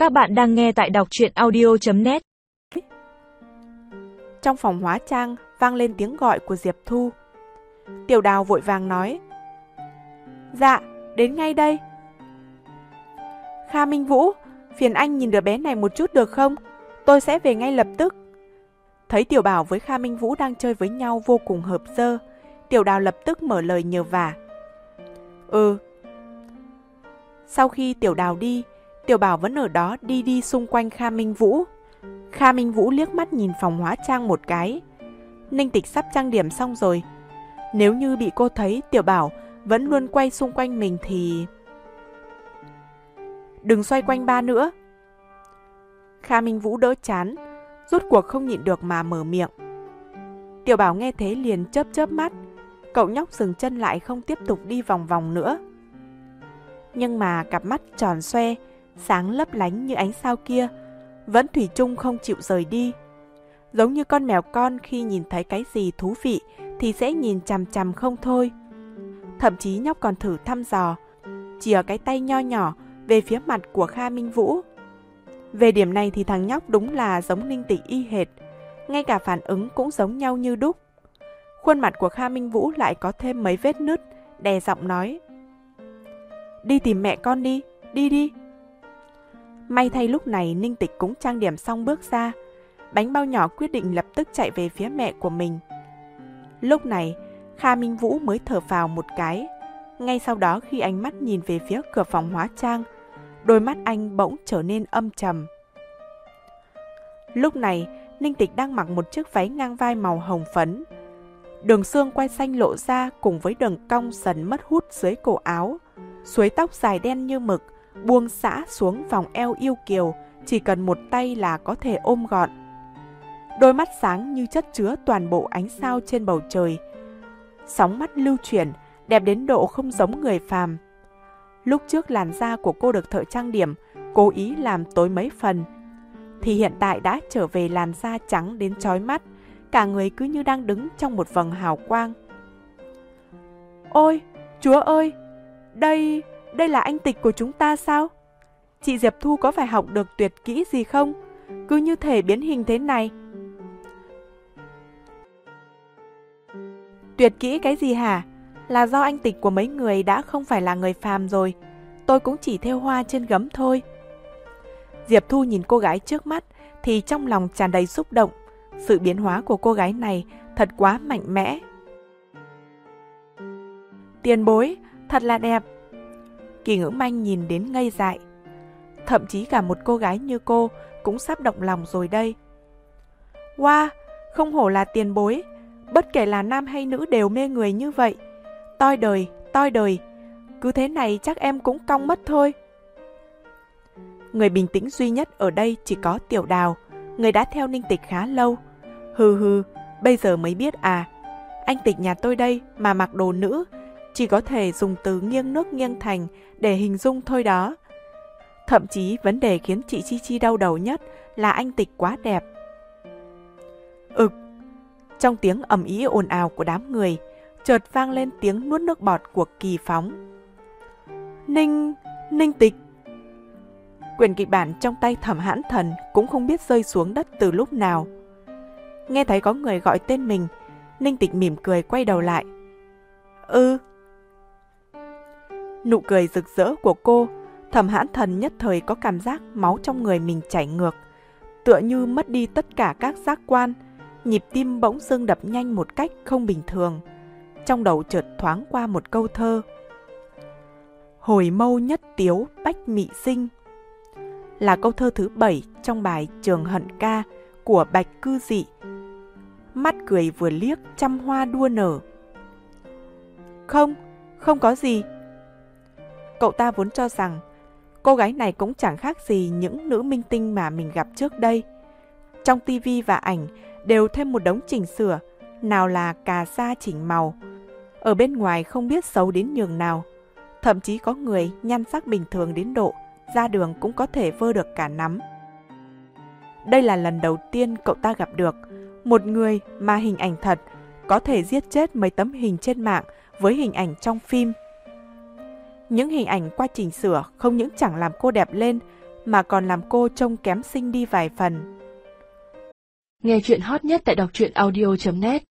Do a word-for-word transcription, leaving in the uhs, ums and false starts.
Các bạn đang nghe tại đọc truyện audio chấm net. Trong phòng hóa trang vang lên tiếng gọi của Diệp Thu. Tiểu Đào vội vàng nói: Dạ, đến ngay đây. Kha Minh Vũ, phiền anh nhìn đứa bé này một chút được không? Tôi sẽ về ngay lập tức. Thấy Tiểu Bảo với Kha Minh Vũ đang chơi với nhau vô cùng hợp dơ, Tiểu Đào lập tức mở lời nhờ vả. Ừ. Sau khi Tiểu Đào đi, Tiểu Bảo vẫn ở đó đi đi xung quanh Kha Minh Vũ. Kha Minh Vũ liếc mắt nhìn phòng hóa trang một cái. Ninh Tịch sắp trang điểm xong rồi. Nếu như bị cô thấy Tiểu Bảo vẫn luôn quay xung quanh mình thì... Đừng xoay quanh ba nữa. Kha Minh Vũ đỡ chán, rốt cuộc không nhịn được mà mở miệng. Tiểu Bảo nghe thế liền chớp chớp mắt. Cậu nhóc dừng chân lại không tiếp tục đi vòng vòng nữa. Nhưng mà cặp mắt tròn xoe, sáng lấp lánh như ánh sao kia vẫn thủy chung không chịu rời đi. Giống như con mèo con khi nhìn thấy cái gì thú vị thì sẽ nhìn chằm chằm không thôi. Thậm chí nhóc còn thử thăm dò, chìa cái tay nho nhỏ về phía mặt của Kha Minh Vũ. Về điểm này thì thằng nhóc đúng là giống Ninh Tịch y hệt, ngay cả phản ứng cũng giống nhau như đúc. Khuôn mặt của Kha Minh Vũ lại có thêm mấy vết nứt, đè giọng nói: Đi tìm mẹ con đi, đi đi. May thay lúc này Ninh Tịch cũng trang điểm xong bước ra. Bánh bao nhỏ quyết định lập tức chạy về phía mẹ của mình. Lúc này Kha Minh Vũ mới thở phào một cái. Ngay sau đó khi ánh mắt nhìn về phía cửa phòng hóa trang, đôi mắt anh bỗng trở nên âm trầm. Lúc này Ninh Tịch đang mặc một chiếc váy ngang vai màu hồng phấn. Đường xương quai xanh lộ ra cùng với đường cong dần mất hút dưới cổ áo. Suối tóc dài đen như mực buông xõa xuống vòng eo yêu kiều, chỉ cần một tay là có thể ôm gọn. Đôi mắt sáng như chất chứa toàn bộ ánh sao trên bầu trời. Sóng mắt lưu chuyển, đẹp đến độ không giống người phàm. Lúc trước làn da của cô được thợ trang điểm cố ý làm tối mấy phần, thì hiện tại đã trở về làn da trắng đến chói mắt, cả người cứ như đang đứng trong một vầng hào quang. Ôi, Chúa ơi, đây, đây là anh Tịch của chúng ta sao? Chị Diệp Thu có phải học được tuyệt kỹ gì không? Cứ như thể biến hình thế này. Tuyệt kỹ cái gì hả? Là do anh Tịch của mấy người đã không phải là người phàm rồi. Tôi cũng chỉ thêu hoa trên gấm thôi. Diệp Thu nhìn cô gái trước mắt thì trong lòng tràn đầy xúc động. Sự biến hóa của cô gái này thật quá mạnh mẽ. Tiền bối, thật là đẹp. Kỳ Ngữ Manh nhìn đến ngây dại. Thậm chí cả một cô gái như cô cũng sắp động lòng rồi đây. Wow, không hổ là tiền bối. Bất kể là nam hay nữ đều mê người như vậy. Toi đời, toi đời. Cứ thế này chắc em cũng cong mất thôi. Người bình tĩnh duy nhất ở đây chỉ có Tiểu Đào, người đã theo Ninh Tịch khá lâu. Hừ hừ, bây giờ mới biết à. Anh Tịch nhà tôi đây mà mặc đồ nữ, chỉ có thể dùng từ nghiêng nước nghiêng thành để hình dung thôi đó. Thậm chí vấn đề khiến chị Chi Chi đau đầu nhất là anh Tịch quá đẹp. Ực. Trong tiếng ầm ĩ ồn ào của đám người, chợt vang lên tiếng nuốt nước bọt của Kỳ Phóng. Ninh, Ninh Tịch. Quyển kịch bản trong tay Thẩm Hãn Thần cũng không biết rơi xuống đất từ lúc nào. Nghe thấy có người gọi tên mình, Ninh Tịch mỉm cười quay đầu lại. Ừ. Nụ cười rực rỡ của cô, Thẩm Hãn Thần nhất thời có cảm giác máu trong người mình chảy ngược, tựa như mất đi tất cả các giác quan, nhịp tim bỗng dưng đập nhanh một cách không bình thường. Trong đầu chợt thoáng qua một câu thơ: Hồi mâu nhất tiếu bách mị sinh, là câu thơ thứ bảy trong bài Trường Hận Ca của Bạch Cư Dị. Mắt cười vừa liếc trăm hoa đua nở. Không, không có gì. Cậu ta vốn cho rằng cô gái này cũng chẳng khác gì những nữ minh tinh mà mình gặp trước đây. Trong tivi và ảnh đều thêm một đống chỉnh sửa, nào là cà sa chỉnh màu. Ở bên ngoài không biết xấu đến nhường nào. Thậm chí có người nhan sắc bình thường đến độ ra đường cũng có thể vơ được cả nắm. Đây là lần đầu tiên cậu ta gặp được một người mà hình ảnh thật có thể giết chết mấy tấm hình trên mạng với hình ảnh trong phim. Những hình ảnh qua chỉnh sửa không những chẳng làm cô đẹp lên mà còn làm cô trông kém xinh đi vài phần. Nghe chuyện hot nhất tại đọc truyện audio chấm net.